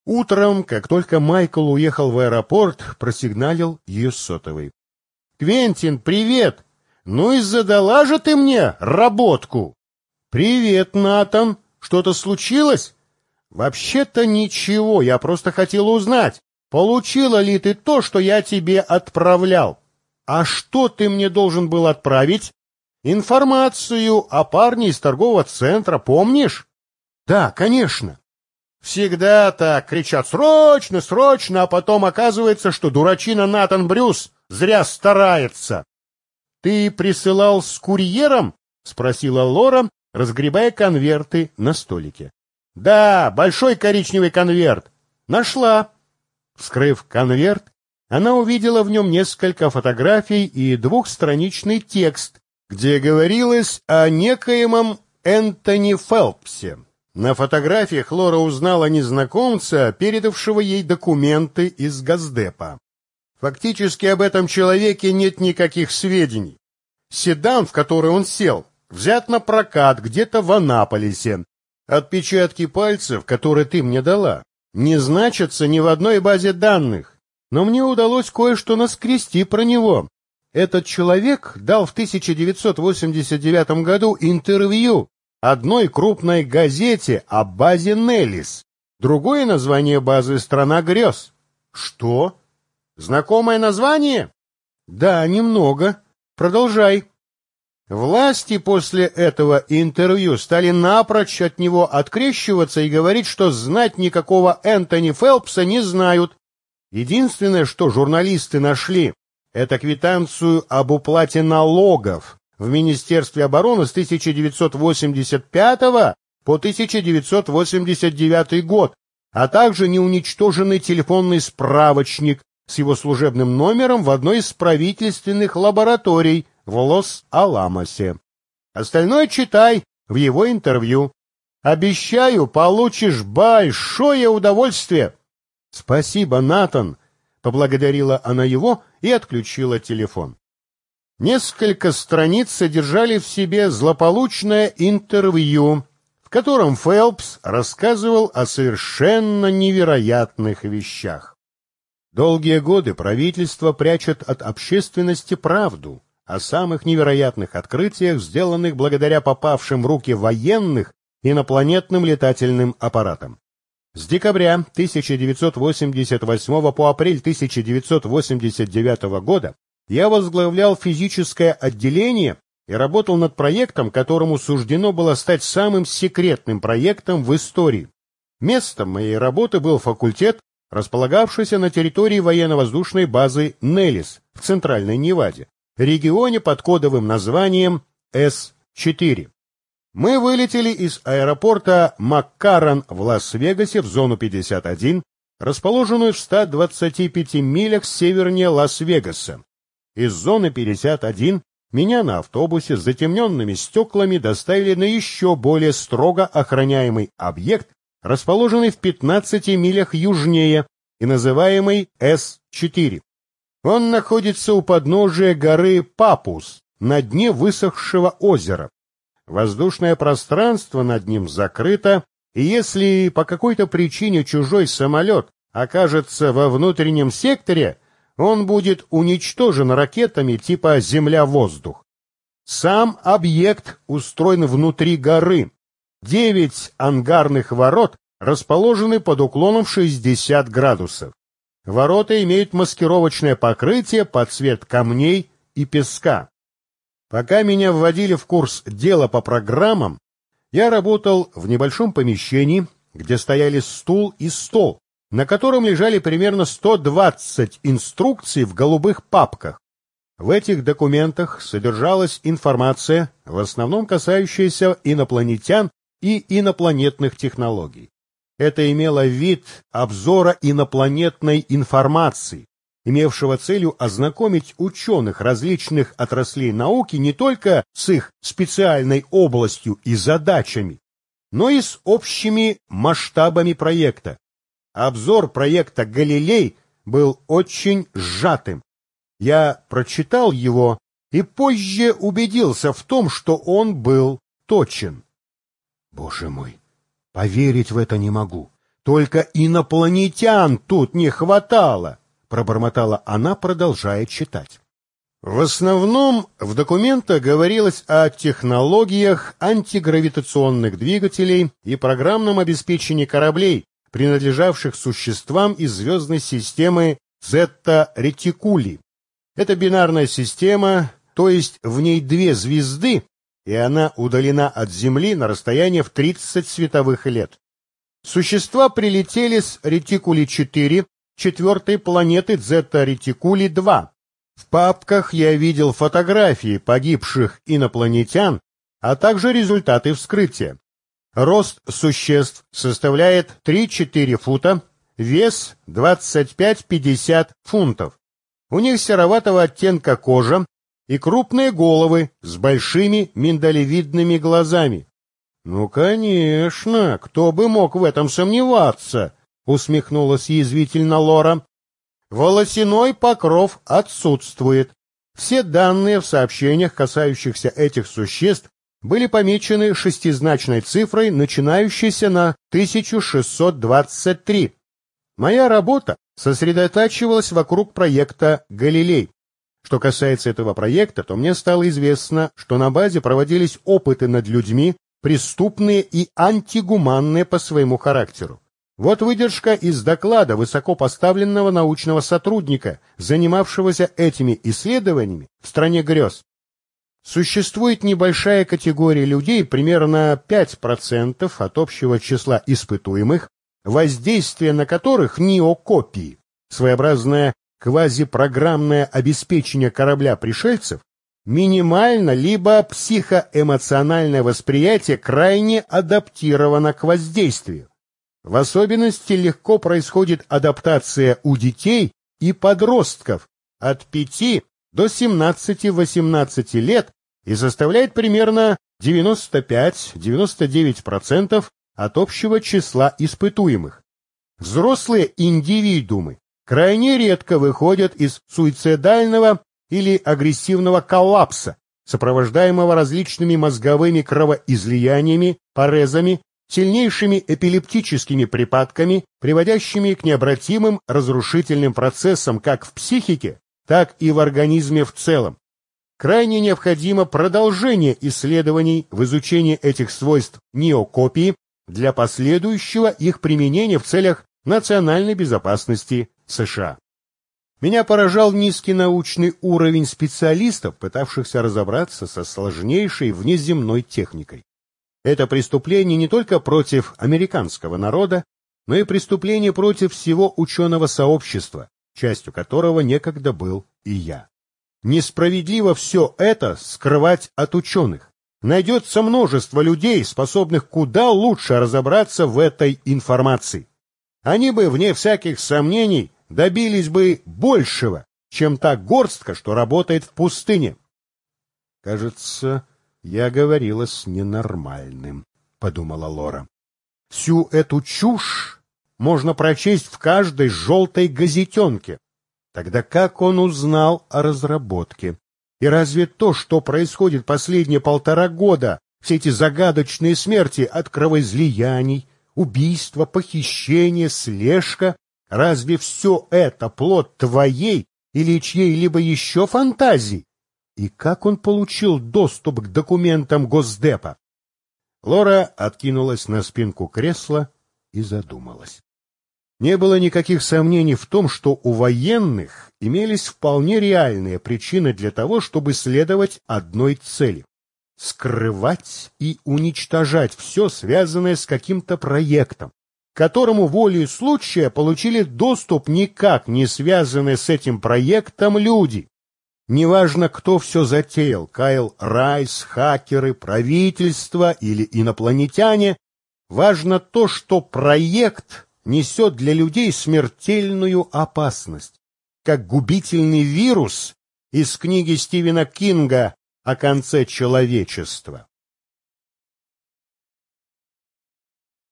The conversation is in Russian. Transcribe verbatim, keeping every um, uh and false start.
Утром, как только Майкл уехал в аэропорт, просигналил ее сотовый. — Квентин, привет! Ну и задала же ты мне работку! — Привет, Натан! Что-то случилось? — Вообще-то ничего, я просто хотел узнать, получила ли ты то, что я тебе отправлял. — А что ты мне должен был отправить? — Информацию о парне из торгового центра, помнишь? — Да, конечно. Всегда так кричат «срочно, срочно», а потом оказывается, что дурачина Натан Брюс зря старается. — Ты присылал с курьером? — спросила Лора, разгребая конверты на столике. — Да, большой коричневый конверт. Нашла. Вскрыв конверт, она увидела в нем несколько фотографий и двухстраничный текст, где говорилось о некоемом Энтони Фелпсе. На фотографиях Лора узнала незнакомца, передавшего ей документы из Госдепа. Фактически об этом человеке нет никаких сведений. Седан, в который он сел, взят на прокат где-то в Анаполисе. Отпечатки пальцев, которые ты мне дала, не значатся ни в одной базе данных, но мне удалось кое-что наскрести про него. Этот человек дал в тысяча девятьсот восемьдесят девятом году интервью одной крупной газете о базе Неллис. Другое название базы — «Страна грез». Что? Знакомое название? Да, немного. Продолжай. Власти после этого интервью стали напрочь от него открещиваться и говорить, что знать никакого Энтони Фелпса не знают. Единственное, что журналисты нашли, это квитанцию об уплате налогов в Министерстве обороны с тысяча девятьсот восемьдесят пятого по тысяча девятьсот восемьдесят девятый год, а также неуничтоженный телефонный справочник с его служебным номером в одной из правительственных лабораторий в Лос-Аламосе. Остальное читай в его интервью. Обещаю, получишь большое удовольствие. Спасибо, Натан, поблагодарила она его и отключила телефон. Несколько страниц содержали в себе злополучное интервью, в котором Фелпс рассказывал о совершенно невероятных вещах. Долгие годы правительство прячет от общественности правду о самых невероятных открытиях, сделанных благодаря попавшим в руки военных инопланетным летательным аппаратам. С декабря тысяча девятьсот восемьдесят восьмого по апрель тысяча девятьсот восемьдесят девятого года я возглавлял физическое отделение и работал над проектом, которому суждено было стать самым секретным проектом в истории. Местом моей работы был факультет, располагавшийся на территории военно-воздушной базы Неллис в Центральной Неваде, регионе под кодовым названием эс четыре. Мы вылетели из аэропорта Маккарран в Лас-Вегасе в зону пятьдесят один, расположенную в ста двадцати пяти милях севернее Лас-Вегаса. Из зоны пятьдесят один меня на автобусе с затемненными стеклами доставили на еще более строго охраняемый объект, расположенный в пятнадцати милях южнее и называемый эс четыре. Он находится у подножия горы Папус, на дне высохшего озера. Воздушное пространство над ним закрыто, и если по какой-то причине чужой самолет окажется во внутреннем секторе, он будет уничтожен ракетами типа «Земля-воздух». Сам объект устроен внутри горы. Девять ангарных ворот расположены под уклоном шестьдесят градусов. Ворота имеют маскировочное покрытие под цвет камней и песка. Пока меня вводили в курс дела по программам, я работал в небольшом помещении, где стояли стул и стол, на котором лежали примерно сто двадцать инструкций в голубых папках. В этих документах содержалась информация, в основном касающаяся инопланетян и инопланетных технологий. Это имело вид обзора инопланетной информации, имевшего целью ознакомить ученых различных отраслей науки не только с их специальной областью и задачами, но и с общими масштабами проекта. Обзор проекта «Галилей» был очень сжатым. Я прочитал его и позже убедился в том, что он был точен. Боже мой, поверить в это не могу. Только инопланетян тут не хватало, пробормотала она, продолжая читать. В основном в документах говорилось о технологиях антигравитационных двигателей и программном обеспечении кораблей, принадлежавших существам из звездной системы Зетта Ретикули. Это бинарная система, то есть в ней две звезды, и она удалена от Земли на расстояние в тридцать световых лет. Существа прилетели с Ретикули-четыре, четвертой планеты Зетта Ретикули-два. В папках я видел фотографии погибших инопланетян, а также результаты вскрытия. Рост существ составляет три-четыре фута, вес двадцать пять-пятьдесят фунтов. У них сероватого оттенка кожа и крупные головы с большими миндалевидными глазами. «Ну, конечно, кто бы мог в этом сомневаться?» — усмехнулась язвительно Лора. Волосяной покров отсутствует. Все данные в сообщениях, касающихся этих существ, были помечены шестизначной цифрой, начинающейся на тысяча шестьсот двадцать три. Моя работа сосредотачивалась вокруг проекта «Галилей». Что касается этого проекта, то мне стало известно, что на базе проводились опыты над людьми, преступные и антигуманные по своему характеру. Вот выдержка из доклада высокопоставленного научного сотрудника, занимавшегося этими исследованиями в стране грез. Существует небольшая категория людей, примерно пять процентов от общего числа испытуемых, воздействие на которых неокопии, своеобразное квазипрограммное обеспечение корабля пришельцев, минимально либо психоэмоциональное восприятие крайне адаптировано к воздействию. В особенности легко происходит адаптация у детей и подростков от пяти до семнадцати-восемнадцати лет и составляет примерно девяносто пять — девяносто девять процентов от общего числа испытуемых. Взрослые индивидуумы крайне редко выходят из суицидального или агрессивного коллапса, сопровождаемого различными мозговыми кровоизлияниями, порезами, сильнейшими эпилептическими припадками, приводящими к необратимым разрушительным процессам как в психике, так и в организме в целом. Крайне необходимо продолжение исследований в изучении этих свойств неокопии для последующего их применения в целях национальной безопасности США. Меня поражал низкий научный уровень специалистов, пытавшихся разобраться со сложнейшей внеземной техникой. Это преступление не только против американского народа, но и преступление против всего ученого сообщества, частью которого некогда был и я. Несправедливо все это скрывать от ученых. Найдется множество людей, способных куда лучше разобраться в этой информации. Они бы, вне всяких сомнений, добились бы большего, чем та горстка, что работает в пустыне. Кажется, я говорила с ненормальным, подумала Лора. Всю эту чушь можно прочесть в каждой желтой газетенке. Тогда как он узнал о разработке? И разве то, что происходит последние полтора года, все эти загадочные смерти от кровоизлияний, убийства, похищения, слежка, разве все это плод твоей или чьей-либо еще фантазии? И как он получил доступ к документам Госдепа? Лора откинулась на спинку кресла и задумалась. Не было никаких сомнений в том, что у военных имелись вполне реальные причины для того, чтобы следовать одной цели — скрывать и уничтожать все, связанное с каким-то проектом, к которому волею случая получили доступ никак не связанные с этим проектом люди. Неважно, кто все затеял — Кайл Райс, хакеры, правительство или инопланетяне, важно то, что проект несет для людей смертельную опасность, как губительный вирус из книги Стивена Кинга о конце человечества.